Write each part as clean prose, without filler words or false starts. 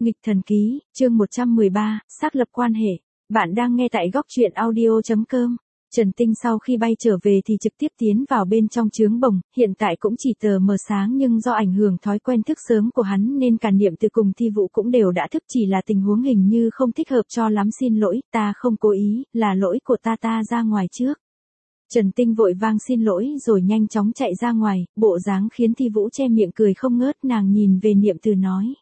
Nghịch thần ký, chương 113, xác lập quan hệ. Bạn đang nghe tại góc truyện audio.com. Trần Tinh sau khi bay trở về thì trực tiếp tiến vào bên trong trướng bồng, hiện tại cũng chỉ tờ mờ sáng nhưng do ảnh hưởng thói quen thức sớm của hắn nên cả Niệm Từ cùng Thi Vũ cũng đều đã thức, chỉ là tình huống hình như không thích hợp cho lắm. Xin lỗi, ta không cố ý, là lỗi của ta ra ngoài trước. Trần Tinh vội vang xin lỗi rồi nhanh chóng chạy ra ngoài, bộ dáng khiến Thi Vũ che miệng cười không ngớt. Nàng nhìn về Niệm Từ nói.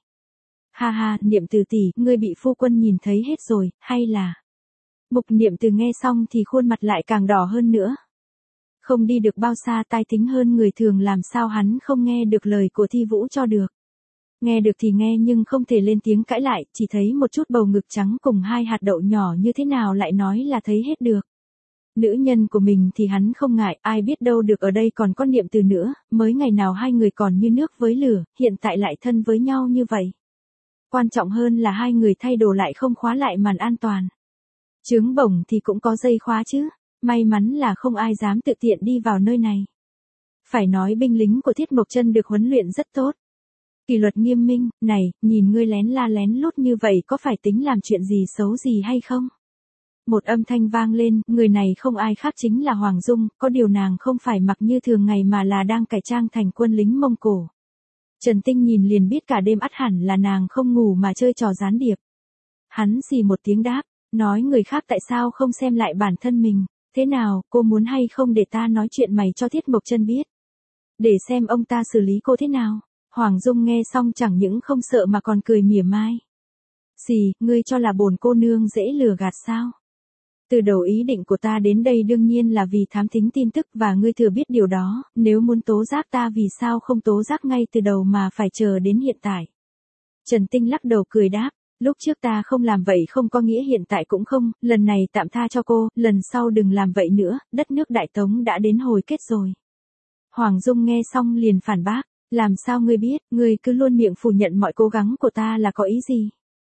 Ha ha, Niệm Từ tỷ, ngươi bị phu quân nhìn thấy hết rồi, hay là... Mục Niệm Từ nghe xong thì khuôn mặt lại càng đỏ hơn nữa. Không đi được bao xa, tai thính hơn người thường, làm sao hắn không nghe được lời của Thi Vũ cho được. Nghe được thì nghe nhưng không thể lên tiếng cãi lại, chỉ thấy một chút bầu ngực trắng cùng hai hạt đậu nhỏ như thế nào lại nói là thấy hết được. Nữ nhân của mình thì hắn không ngại, ai biết đâu được ở đây còn có Niệm Từ nữa, mới ngày nào hai người còn như nước với lửa, hiện tại lại thân với nhau như vậy. Quan trọng hơn là hai người thay đồ lại không khóa lại màn an toàn. Trướng bổng thì cũng có dây khóa chứ, may mắn là không ai dám tự tiện đi vào nơi này. Phải nói binh lính của Thiết Mộc Chân được huấn luyện rất tốt. Kỷ luật nghiêm minh, này, nhìn ngươi lén la lén lút như vậy có phải tính làm chuyện gì xấu gì hay không? Một âm thanh vang lên, người này không ai khác chính là Hoàng Dung, có điều nàng không phải mặc như thường ngày mà là đang cải trang thành quân lính Mông Cổ. Trần Tinh nhìn liền biết cả đêm ắt hẳn là nàng không ngủ mà chơi trò gián điệp. Hắn xì một tiếng đáp, nói người khác tại sao không xem lại bản thân mình, thế nào, cô muốn hay không để ta nói chuyện mày cho Thiết Mộc Chân biết. Để xem ông ta xử lý cô thế nào. Hoàng Dung nghe xong chẳng những không sợ mà còn cười mỉa mai. Xì, ngươi cho là bổn cô nương dễ lừa gạt sao? Từ đầu ý định của ta đến đây đương nhiên là vì thám thính tin tức và ngươi thừa biết điều đó, nếu muốn tố giác ta vì sao không tố giác ngay từ đầu mà phải chờ đến hiện tại. Trần Tinh lắc đầu cười đáp, lúc trước ta không làm vậy không có nghĩa hiện tại cũng không, lần này tạm tha cho cô, lần sau đừng làm vậy nữa, đất nước Đại Tống đã đến hồi kết rồi. Hoàng Dung nghe xong liền phản bác, làm sao ngươi biết, ngươi cứ luôn miệng phủ nhận mọi cố gắng của ta là có ý gì?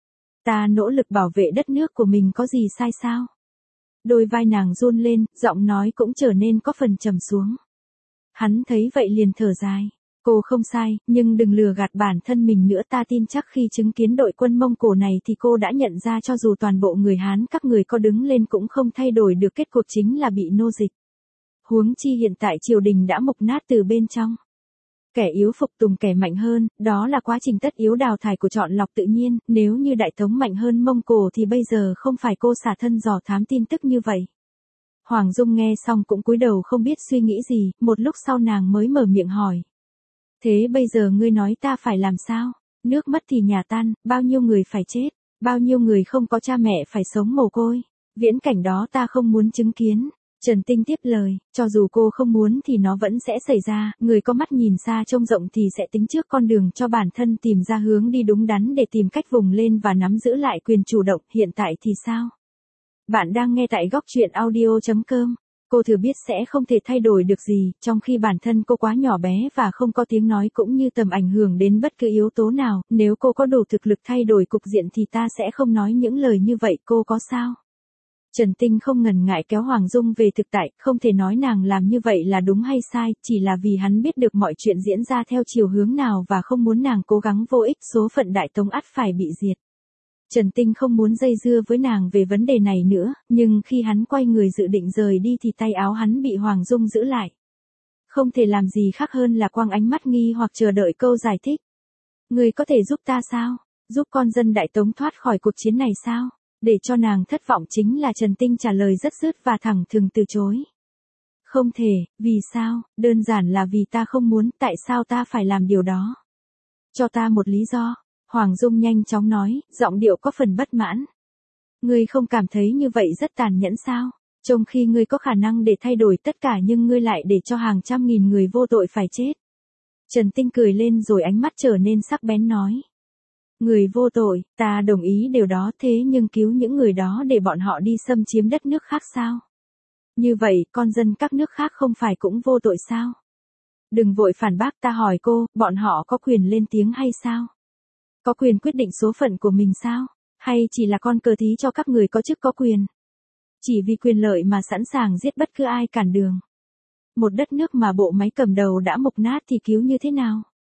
Ta nỗ lực bảo vệ đất nước của mình có gì sai sao? Đôi vai nàng run lên, giọng nói cũng trở nên có phần trầm xuống. Hắn thấy vậy liền thở dài. Cô không sai, nhưng đừng lừa gạt bản thân mình nữa, ta tin chắc khi chứng kiến đội quân Mông Cổ này thì cô đã nhận ra cho dù toàn bộ người Hán các người có đứng lên cũng không thay đổi được kết cục, chính là bị nô dịch. Huống chi hiện tại triều đình đã mục nát từ bên trong. Kẻ yếu phục tùng kẻ mạnh hơn, đó là quá trình tất yếu đào thải của chọn lọc tự nhiên, nếu như Đại Tống mạnh hơn Mông Cổ thì bây giờ không phải cô xả thân dò thám tin tức như vậy. Hoàng Dung nghe xong cũng cúi đầu không biết suy nghĩ gì, một lúc sau nàng mới mở miệng hỏi. Thế bây giờ ngươi nói ta phải làm sao? Nước mất thì nhà tan, bao nhiêu người phải chết, bao nhiêu người không có cha mẹ phải sống mồ côi. Viễn cảnh đó ta không muốn chứng kiến. Trần Tinh tiếp lời, cho dù cô không muốn thì nó vẫn sẽ xảy ra, người có mắt nhìn xa trông rộng thì sẽ tính trước con đường cho bản thân tìm ra hướng đi đúng đắn để tìm cách vùng lên và nắm giữ lại quyền chủ động, hiện tại thì sao? Bạn đang nghe tại góc truyện audio.com. Cô thừa biết sẽ không thể thay đổi được gì, trong khi bản thân cô quá nhỏ bé và không có tiếng nói cũng như tầm ảnh hưởng đến bất cứ yếu tố nào, nếu cô có đủ thực lực thay đổi cục diện thì ta sẽ không nói những lời như vậy, cô có sao? Trần Tinh không ngần ngại kéo Hoàng Dung về thực tại, không thể nói nàng làm như vậy là đúng hay sai, chỉ là vì hắn biết được mọi chuyện diễn ra theo chiều hướng nào và không muốn nàng cố gắng vô ích, số phận Đại Tống ắt phải bị diệt. Trần Tinh không muốn dây dưa với nàng về vấn đề này nữa, nhưng khi hắn quay người dự định rời đi thì tay áo hắn bị Hoàng Dung giữ lại. Không thể làm gì khác hơn là quăng ánh mắt nghi hoặc chờ đợi câu giải thích. Người có thể giúp ta sao? Giúp con dân Đại Tống thoát khỏi cuộc chiến này sao? Để cho nàng thất vọng chính là Trần Tinh trả lời rất dứt và thẳng thừng từ chối. Không thể, vì sao? Đơn giản là vì ta không muốn, tại sao ta phải làm điều đó? Cho ta một lý do. Hoàng Dung nhanh chóng nói, giọng điệu có phần bất mãn. Ngươi không cảm thấy như vậy rất tàn nhẫn sao? Trong khi ngươi có khả năng để thay đổi tất cả nhưng ngươi lại để cho hàng trăm nghìn người vô tội phải chết. Trần Tinh cười lên rồi ánh mắt trở nên sắc bén nói. Người vô tội, ta đồng ý điều đó, thế nhưng cứu những người đó để bọn họ đi xâm chiếm đất nước khác sao? Như vậy, con dân các nước khác không phải cũng vô tội sao? Đừng vội phản bác, ta hỏi cô, bọn họ có quyền lên tiếng hay sao? Có quyền quyết định số phận của mình sao? Hay chỉ là con cờ thí cho các người có chức có quyền? Chỉ vì quyền lợi mà sẵn sàng giết bất cứ ai cản đường. Một đất nước mà bộ máy cầm đầu đã mục nát thì cứu như thế nào?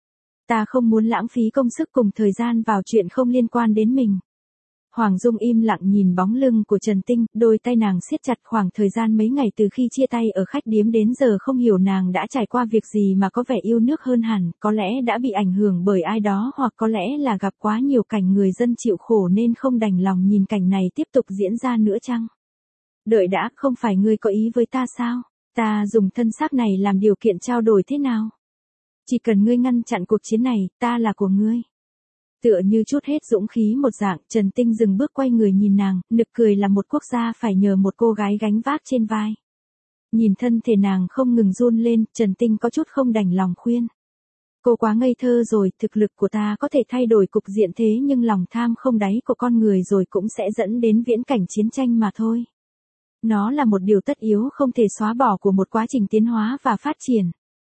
Ta không muốn lãng phí công sức cùng thời gian vào chuyện không liên quan đến mình. Hoàng Dung im lặng nhìn bóng lưng của Trần Tinh, đôi tay nàng siết chặt. Khoảng thời gian mấy ngày từ khi chia tay ở khách điếm đến giờ không hiểu nàng đã trải qua việc gì mà có vẻ yêu nước hơn hẳn, có lẽ đã bị ảnh hưởng bởi ai đó hoặc có lẽ là gặp quá nhiều cảnh người dân chịu khổ nên không đành lòng nhìn cảnh này tiếp tục diễn ra nữa chăng? Đợi đã, không phải ngươi có ý với ta sao? Ta dùng thân xác này làm điều kiện trao đổi thế nào? Chỉ cần ngươi ngăn chặn cuộc chiến này, ta là của ngươi. Tựa như chút hết dũng khí một dạng, Trần Tinh dừng bước quay người nhìn nàng, nực cười là một quốc gia phải nhờ một cô gái gánh vác trên vai. Nhìn thân thể nàng không ngừng run lên, Trần Tinh có chút không đành lòng khuyên. Cô quá ngây thơ rồi, thực lực của ta có thể thay đổi cục diện thế nhưng lòng tham không đáy của con người rồi cũng sẽ dẫn đến viễn cảnh chiến tranh mà thôi. Nó là một điều tất yếu không thể xóa bỏ của một quá trình tiến hóa và phát triển.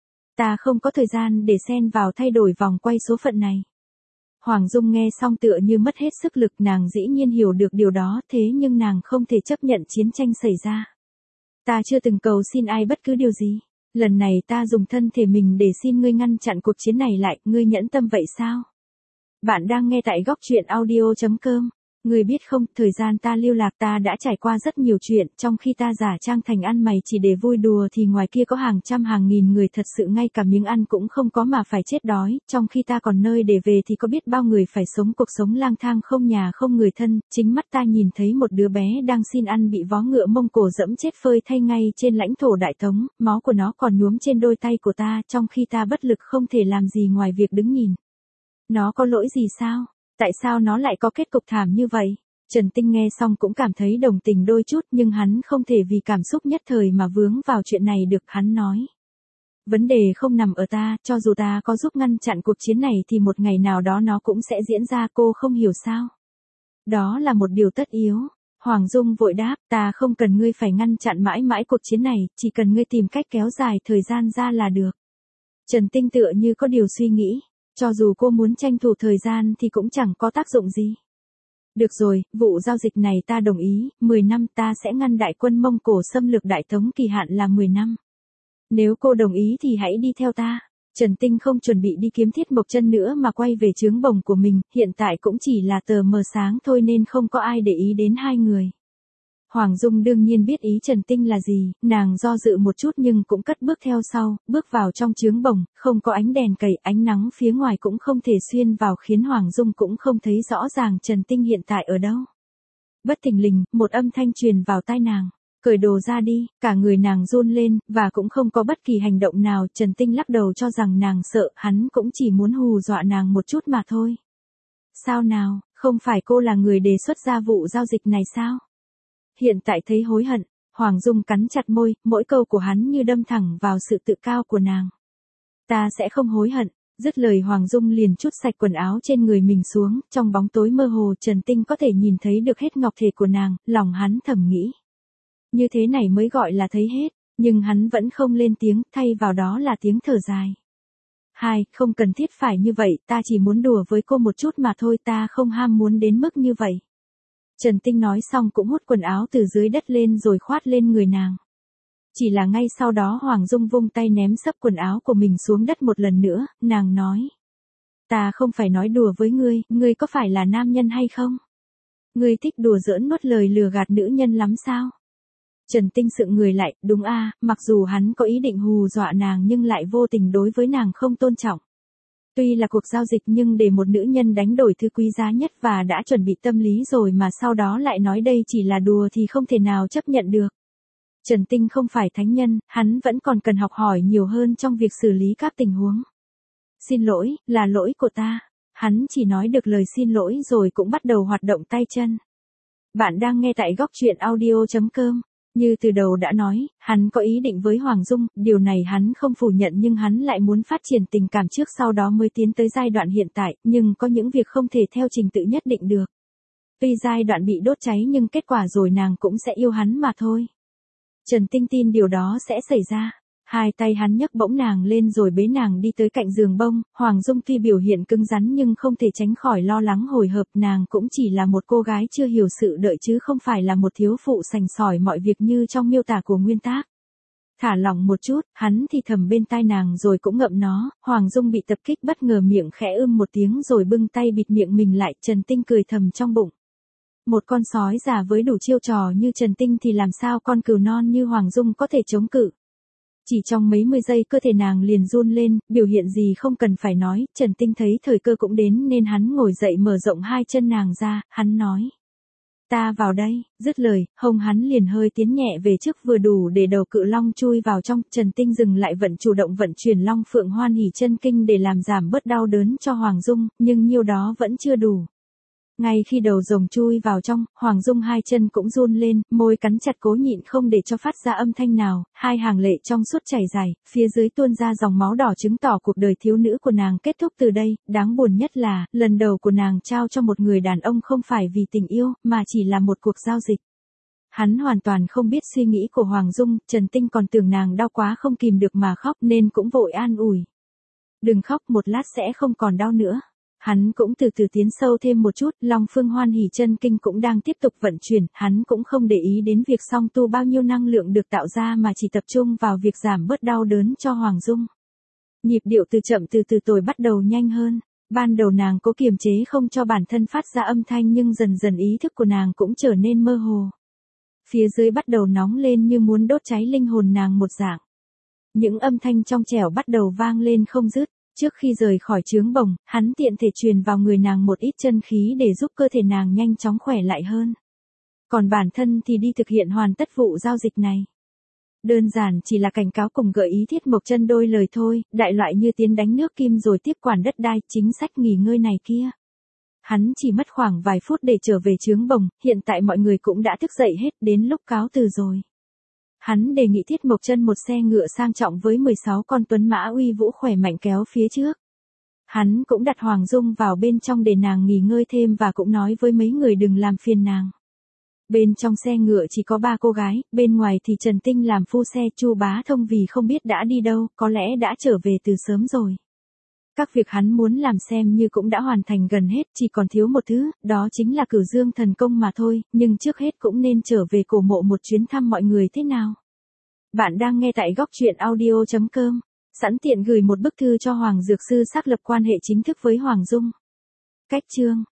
Ta không có thời gian để xen vào thay đổi vòng quay số phận này. Hoàng Dung nghe xong tựa như mất hết sức lực, nàng dĩ nhiên hiểu được điều đó, thế nhưng nàng không thể chấp nhận chiến tranh xảy ra. Ta chưa từng cầu xin ai bất cứ điều gì. Lần này ta dùng thân thể mình để xin ngươi ngăn chặn cuộc chiến này lại, ngươi nhẫn tâm vậy sao? Bạn đang nghe tại góc truyện audio.com. Ngươi biết không, thời gian ta lưu lạc ta đã trải qua rất nhiều chuyện, trong khi ta giả trang thành ăn mày chỉ để vui đùa thì ngoài kia có hàng trăm hàng nghìn người thật sự ngay cả miếng ăn cũng không có mà phải chết đói, trong khi ta còn nơi để về thì có biết bao người phải sống cuộc sống lang thang không nhà không người thân, chính mắt ta nhìn thấy một đứa bé đang xin ăn bị vó ngựa Mông Cổ dẫm chết phơi thay ngay trên lãnh thổ Đại Tống, máu của nó còn nhuốm trên đôi tay của ta, trong khi ta bất lực không thể làm gì ngoài việc đứng nhìn. Nó có lỗi gì sao? Tại sao nó lại có kết cục thảm như vậy? Trần Tinh nghe xong cũng cảm thấy đồng tình đôi chút nhưng hắn không thể vì cảm xúc nhất thời mà vướng vào chuyện này được, hắn nói. Vấn đề không nằm ở ta, cho dù ta có giúp ngăn chặn cuộc chiến này thì một ngày nào đó nó cũng sẽ diễn ra, cô không hiểu sao? Đó là một điều tất yếu. Hoàng Dung vội đáp, ta không cần ngươi phải ngăn chặn mãi mãi cuộc chiến này, chỉ cần ngươi tìm cách kéo dài thời gian ra là được. Trần Tinh tựa như có điều suy nghĩ. Cho dù cô muốn tranh thủ thời gian thì cũng chẳng có tác dụng gì. Được rồi, vụ giao dịch này ta đồng ý, 10 năm ta sẽ ngăn đại quân Mông Cổ xâm lược Đại Tống, kỳ hạn là 10 năm. Nếu cô đồng ý thì hãy đi theo ta. Trần Tinh không chuẩn bị đi kiếm Thiết Mộc Chân nữa mà quay về trướng bồng của mình, hiện tại cũng chỉ là tờ mờ sáng thôi nên không có ai để ý đến hai người. Hoàng Dung đương nhiên biết ý Trần Tinh là gì, nàng do dự một chút nhưng cũng cất bước theo sau, bước vào trong trướng bồng, không có ánh đèn cầy, ánh nắng phía ngoài cũng không thể xuyên vào khiến Hoàng Dung cũng không thấy rõ ràng Trần Tinh hiện tại ở đâu. Bất thình lình, một âm thanh truyền vào tai nàng, cởi đồ ra đi, cả người nàng run lên, và cũng không có bất kỳ hành động nào, Trần Tinh lắc đầu cho rằng nàng sợ, hắn cũng chỉ muốn hù dọa nàng một chút mà thôi. Sao nào, không phải cô là người đề xuất ra vụ giao dịch này sao? Hiện tại thấy hối hận, Hoàng Dung cắn chặt môi, mỗi câu của hắn như đâm thẳng vào sự tự cao của nàng. Ta sẽ không hối hận, dứt lời Hoàng Dung liền trút sạch quần áo trên người mình xuống, trong bóng tối mơ hồ Trần Tinh có thể nhìn thấy được hết ngọc thể của nàng, lòng hắn thầm nghĩ. Như thế này mới gọi là thấy hết, nhưng hắn vẫn không lên tiếng, thay vào đó là tiếng thở dài. Không cần thiết phải như vậy, ta chỉ muốn đùa với cô một chút mà thôi, ta không ham muốn đến mức như vậy. Trần Tinh nói xong cũng hút quần áo từ dưới đất lên rồi khoát lên người nàng. Chỉ là ngay sau đó Hoàng Dung vung tay ném sấp quần áo của mình xuống đất một lần nữa, nàng nói. Ta không phải nói đùa với ngươi, ngươi có phải là nam nhân hay không? Ngươi thích đùa giỡn nuốt lời lừa gạt nữ nhân lắm sao? Trần Tinh sững người lại, đúng mặc dù hắn có ý định hù dọa nàng nhưng lại vô tình đối với nàng không tôn trọng. Tuy là cuộc giao dịch nhưng để một nữ nhân đánh đổi thứ quý giá nhất và đã chuẩn bị tâm lý rồi mà sau đó lại nói đây chỉ là đùa thì không thể nào chấp nhận được. Trần Tinh không phải thánh nhân, hắn vẫn còn cần học hỏi nhiều hơn trong việc xử lý các tình huống. Xin lỗi, là lỗi của ta. Hắn chỉ nói được lời xin lỗi rồi cũng bắt đầu hoạt động tay chân. Bạn đang nghe tại góc truyện audio.com. Như từ đầu đã nói, hắn có ý định với Hoàng Dung, điều này hắn không phủ nhận nhưng hắn lại muốn phát triển tình cảm trước sau đó mới tiến tới giai đoạn hiện tại, nhưng có những việc không thể theo trình tự nhất định được. Tuy giai đoạn bị đốt cháy nhưng kết quả rồi nàng cũng sẽ yêu hắn mà thôi. Trần Tinh tin điều đó sẽ xảy ra. Hai tay hắn nhấc bổng nàng lên rồi bế nàng đi tới cạnh giường bông, Hoàng Dung tuy biểu hiện cứng rắn nhưng không thể tránh khỏi lo lắng hồi hộp, nàng cũng chỉ là một cô gái chưa hiểu sự đợi chứ không phải là một thiếu phụ sành sỏi mọi việc như trong miêu tả của nguyên tác. Thả lỏng một chút, hắn thì thầm bên tai nàng rồi cũng ngậm nó, Hoàng Dung bị tập kích bất ngờ miệng khẽ một tiếng rồi bưng tay bịt miệng mình lại, Trần Tinh cười thầm trong bụng. Một con sói già với đủ chiêu trò như Trần Tinh thì làm sao con cừu non như Hoàng Dung có thể chống cự. Chỉ trong mấy mươi giây cơ thể nàng liền run lên, biểu hiện gì không cần phải nói, Trần Tinh thấy thời cơ cũng đến nên hắn ngồi dậy mở rộng hai chân nàng ra, hắn nói. Ta vào đây, dứt lời, hông hắn liền hơi tiến nhẹ về trước vừa đủ để đầu cự long chui vào trong, Trần Tinh dừng lại chủ động vận chuyển Long Phượng Hoan Hỷ Chân Kinh để làm giảm bớt đau đớn cho Hoàng Dung, nhưng nhiêu đó vẫn chưa đủ. Ngay khi đầu rồng chui vào trong, Hoàng Dung hai chân cũng run lên, môi cắn chặt cố nhịn không để cho phát ra âm thanh nào, hai hàng lệ trong suốt chảy dài, phía dưới tuôn ra dòng máu đỏ chứng tỏ cuộc đời thiếu nữ của nàng kết thúc từ đây, đáng buồn nhất là, lần đầu của nàng trao cho một người đàn ông không phải vì tình yêu, mà chỉ là một cuộc giao dịch. Hắn hoàn toàn không biết suy nghĩ của Hoàng Dung, Trần Tinh còn tưởng nàng đau quá không kìm được mà khóc nên cũng vội an ủi. Đừng khóc, một lát sẽ không còn đau nữa. Hắn cũng từ từ tiến sâu thêm một chút, Long Phương Hoan Hỷ Chân Kinh cũng đang tiếp tục vận chuyển, hắn cũng không để ý đến việc song tu bao nhiêu năng lượng được tạo ra mà chỉ tập trung vào việc giảm bớt đau đớn cho Hoàng Dung. Nhịp điệu từ chậm từ từ tồi bắt đầu nhanh hơn, ban đầu nàng cố kiềm chế không cho bản thân phát ra âm thanh nhưng dần dần ý thức của nàng cũng trở nên mơ hồ. Phía dưới bắt đầu nóng lên như muốn đốt cháy linh hồn nàng một dạng. Những âm thanh trong trẻo bắt đầu vang lên không dứt. Trước khi rời khỏi trướng bồng, hắn tiện thể truyền vào người nàng một ít chân khí để giúp cơ thể nàng nhanh chóng khỏe lại hơn. Còn bản thân thì đi thực hiện hoàn tất vụ giao dịch này. Đơn giản chỉ là cảnh cáo cùng gợi ý Thiết Mộc Chân đôi lời thôi, đại loại như tiến đánh nước kim rồi tiếp quản đất đai, chính sách nghỉ ngơi này kia. Hắn chỉ mất khoảng vài phút để trở về trướng bồng, hiện tại mọi người cũng đã thức dậy hết, đến lúc cáo từ rồi. Hắn đề nghị Thiết Mộc Chân một xe ngựa sang trọng với 16 con tuấn mã uy vũ khỏe mạnh kéo phía trước. Hắn cũng đặt Hoàng Dung vào bên trong để nàng nghỉ ngơi thêm và cũng nói với mấy người đừng làm phiền nàng. Bên trong xe ngựa chỉ có 3 cô gái, bên ngoài thì Trần Tinh làm phu xe, Chu Bá Thông vì không biết đã đi đâu, có lẽ đã trở về từ sớm rồi. Các việc hắn muốn làm xem như cũng đã hoàn thành gần hết, chỉ còn thiếu một thứ, đó chính là Cửu Dương thần công mà thôi, nhưng trước hết cũng nên trở về cổ mộ một chuyến thăm mọi người thế nào. Bạn đang nghe tại góc truyện audio.com, sẵn tiện gửi một bức thư cho Hoàng Dược Sư xác lập quan hệ chính thức với Hoàng Dung. Cách chương